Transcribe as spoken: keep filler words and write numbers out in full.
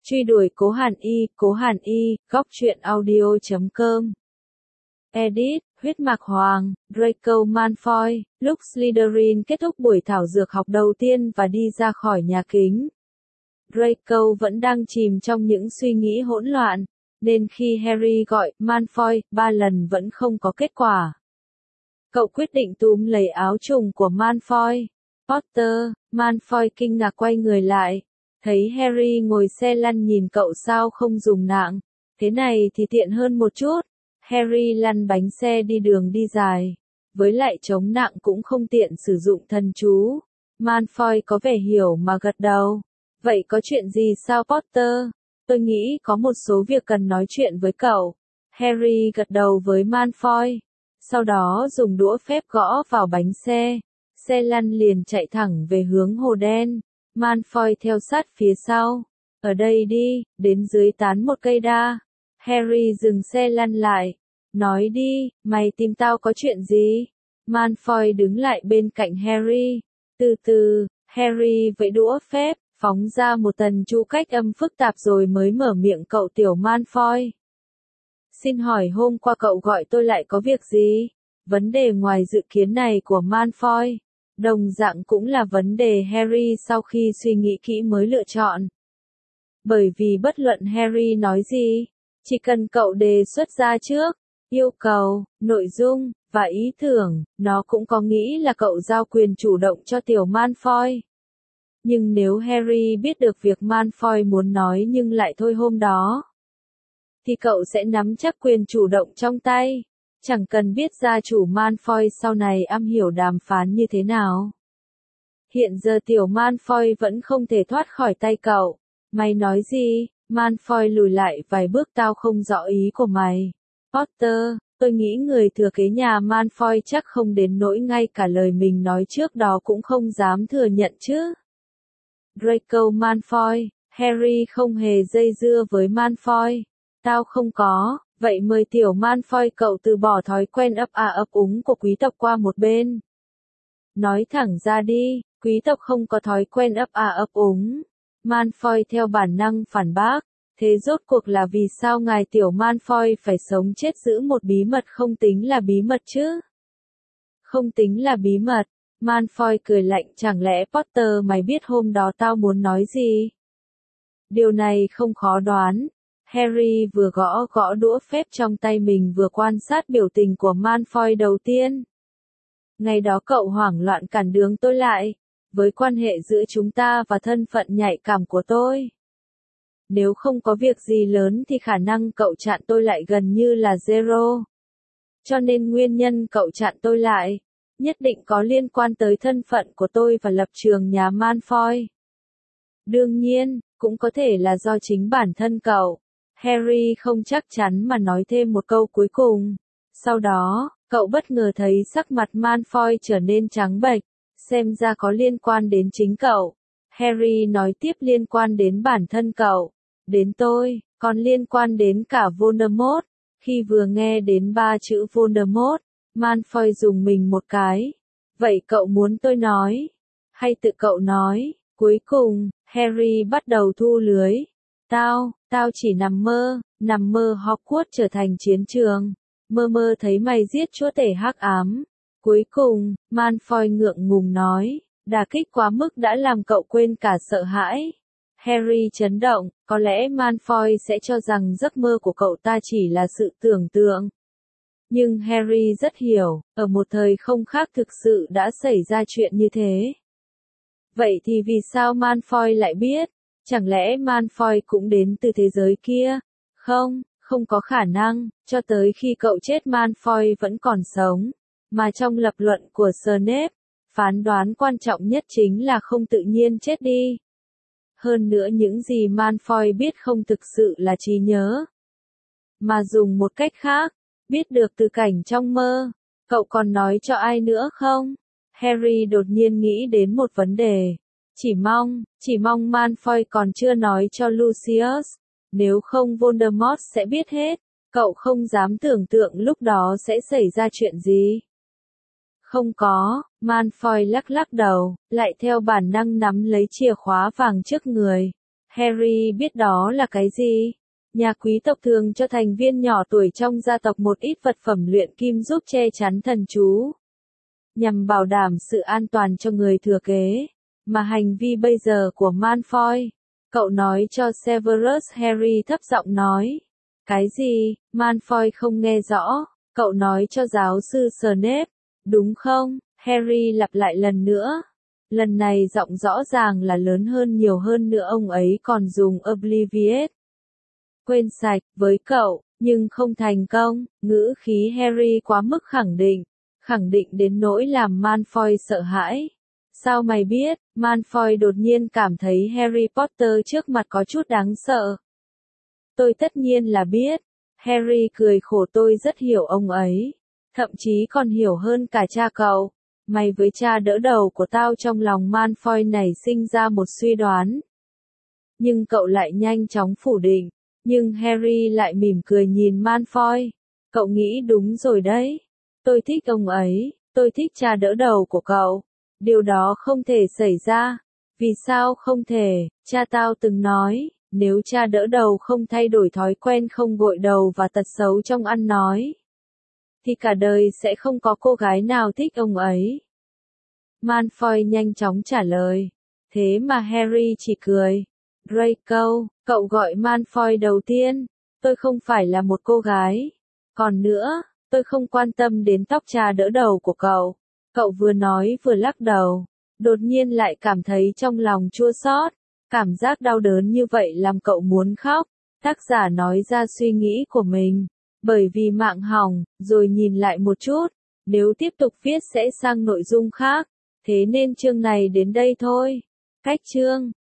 Truy đuổi Cố Hàn Y, Cố Hàn Y, góc truyện audio chấm com. Edit, huyết mạch hoàng, Draco Malfoy. Lúc Slytherin kết thúc buổi thảo dược học đầu tiên và đi ra khỏi nhà kính, Draco vẫn đang chìm trong những suy nghĩ hỗn loạn, nên khi Harry gọi Malfoy ba lần vẫn không có kết quả. Cậu quyết định túm lấy áo trùng của Malfoy. Potter, Malfoy kinh ngạc quay người lại, thấy Harry ngồi xe lăn nhìn cậu sao không dùng nạng, thế này thì tiện hơn một chút. Harry lăn bánh xe đi đường đi dài, với lại chống nặng cũng không tiện sử dụng thần chú. Malfoy có vẻ hiểu mà gật đầu. Vậy có chuyện gì sao Potter? Tôi nghĩ có một số việc cần nói chuyện với cậu. Harry gật đầu với Malfoy, sau đó dùng đũa phép gõ vào bánh xe. Xe lăn liền chạy thẳng về hướng hồ đen. Malfoy theo sát phía sau. Ở đây đi, đến dưới tán một cây đa. Harry dừng xe lăn lại. Nói đi, mày tìm tao có chuyện gì? Malfoy đứng lại bên cạnh Harry. Từ từ, Harry vẫy đũa phép, phóng ra một tần chu cách âm phức tạp rồi mới mở miệng cậu tiểu Malfoy. Xin hỏi hôm qua cậu gọi tôi lại có việc gì? Vấn đề ngoài dự kiến này của Malfoy, đồng dạng cũng là vấn đề Harry sau khi suy nghĩ kỹ mới lựa chọn. Bởi vì bất luận Harry nói gì, chỉ cần cậu đề xuất ra trước, yêu cầu, nội dung, và ý tưởng, nó cũng có nghĩ là cậu giao quyền chủ động cho tiểu Malfoy. Nhưng nếu Harry biết được việc Malfoy muốn nói nhưng lại thôi hôm đó, thì cậu sẽ nắm chắc quyền chủ động trong tay. Chẳng cần biết gia chủ Malfoy sau này am hiểu đàm phán như thế nào. Hiện giờ tiểu Malfoy vẫn không thể thoát khỏi tay cậu. Mày nói gì? Malfoy lùi lại vài bước, tao không rõ ý của mày. Potter, tôi nghĩ người thừa kế nhà Malfoy chắc không đến nỗi ngay cả lời mình nói trước đó cũng không dám thừa nhận chứ. Draco Malfoy, Harry không hề dây dưa với Malfoy. Tao không có. Vậy mời tiểu Malfoy cậu từ bỏ thói quen ấp a ấp úng của quý tộc qua một bên. Nói thẳng ra đi, quý tộc không có thói quen ấp a ấp úng. Malfoy theo bản năng phản bác. Thế rốt cuộc là vì sao ngài tiểu Malfoy phải sống chết giữ một bí mật không tính là bí mật chứ? Không tính là bí mật. Malfoy cười lạnh, chẳng lẽ Potter mày biết hôm đó tao muốn nói gì? Điều này không khó đoán. Harry vừa gõ gõ đũa phép trong tay mình vừa quan sát biểu tình của Malfoy đầu tiên. Ngày đó cậu hoảng loạn cản đường tôi lại, với quan hệ giữa chúng ta và thân phận nhạy cảm của tôi. Nếu không có việc gì lớn thì khả năng cậu chặn tôi lại gần như là zero. Cho nên nguyên nhân cậu chặn tôi lại, nhất định có liên quan tới thân phận của tôi và lập trường nhà Malfoy. Đương nhiên, cũng có thể là do chính bản thân cậu. Harry không chắc chắn mà nói thêm một câu cuối cùng. Sau đó, cậu bất ngờ thấy sắc mặt Malfoy trở nên trắng bệch, xem ra có liên quan đến chính cậu. Harry nói tiếp, liên quan đến bản thân cậu, đến tôi, còn liên quan đến cả Voldemort. Khi vừa nghe đến ba chữ Voldemort, Malfoy dùng mình một cái. Vậy cậu muốn tôi nói, hay tự cậu nói? Cuối cùng, Harry bắt đầu thu lưới. Tao, tao chỉ nằm mơ, nằm mơ Hogwarts trở thành chiến trường, mơ mơ thấy mày giết chúa tể hắc ám. Cuối cùng, Malfoy ngượng ngùng nói, đả kích quá mức đã làm cậu quên cả sợ hãi. Harry chấn động, có lẽ Malfoy sẽ cho rằng giấc mơ của cậu ta chỉ là sự tưởng tượng. Nhưng Harry rất hiểu, ở một thời không khác thực sự đã xảy ra chuyện như thế. Vậy thì vì sao Malfoy lại biết? Chẳng lẽ Malfoy cũng đến từ thế giới kia? Không, không có khả năng, cho tới khi cậu chết Malfoy vẫn còn sống. Mà trong lập luận của Snape, phán đoán quan trọng nhất chính là không tự nhiên chết đi. Hơn nữa những gì Malfoy biết không thực sự là trí nhớ, mà dùng một cách khác, biết được từ cảnh trong mơ. Cậu còn nói cho ai nữa không? Harry đột nhiên nghĩ đến một vấn đề. Chỉ mong, chỉ mong Malfoy còn chưa nói cho Lucius, nếu không Voldemort sẽ biết hết. Cậu không dám tưởng tượng lúc đó sẽ xảy ra chuyện gì. Không có, Malfoy lắc lắc đầu, lại theo bản năng nắm lấy chìa khóa vàng trước người. Harry biết đó là cái gì. Nhà quý tộc thường cho thành viên nhỏ tuổi trong gia tộc một ít vật phẩm luyện kim giúp che chắn thần chú, nhằm bảo đảm sự an toàn cho người thừa kế. Mà hành vi bây giờ của Malfoy, cậu nói cho Severus, Harry thấp giọng nói. Cái gì? Malfoy không nghe rõ. Cậu nói cho giáo sư Snape, đúng không? Harry lặp lại lần nữa. Lần này giọng rõ ràng là lớn hơn nhiều hơn nữa, ông ấy còn dùng Obliviate. Quên sạch, với cậu, nhưng không thành công. Ngữ khí Harry quá mức khẳng định, khẳng định đến nỗi làm Malfoy sợ hãi. Sao mày biết? Malfoy đột nhiên cảm thấy Harry Potter trước mặt có chút đáng sợ. Tôi tất nhiên là biết. Harry cười khổ, tôi rất hiểu ông ấy. Thậm chí còn hiểu hơn cả cha cậu. Mày với cha đỡ đầu của tao. Trong lòng Malfoy nảy sinh ra một suy đoán. Nhưng cậu lại nhanh chóng phủ định. Nhưng Harry lại mỉm cười nhìn Malfoy. Cậu nghĩ đúng rồi đấy. Tôi thích ông ấy. Tôi thích cha đỡ đầu của cậu. Điều đó không thể xảy ra. Vì sao không thể? Cha tao từng nói, nếu cha đỡ đầu không thay đổi thói quen không gội đầu và tật xấu trong ăn nói, thì cả đời sẽ không có cô gái nào thích ông ấy. Malfoy nhanh chóng trả lời. Thế mà Harry chỉ cười. Draco, cậu gọi Malfoy đầu tiên. Tôi không phải là một cô gái. Còn nữa, tôi không quan tâm đến tóc cha đỡ đầu của cậu. Cậu vừa nói vừa lắc đầu. Đột nhiên lại cảm thấy trong lòng chua xót. Cảm giác đau đớn như vậy làm cậu muốn khóc. Tác giả nói ra suy nghĩ của mình. Bởi vì mạng hỏng, rồi nhìn lại một chút. Nếu tiếp tục viết sẽ sang nội dung khác. Thế nên chương này đến đây thôi. Cách chương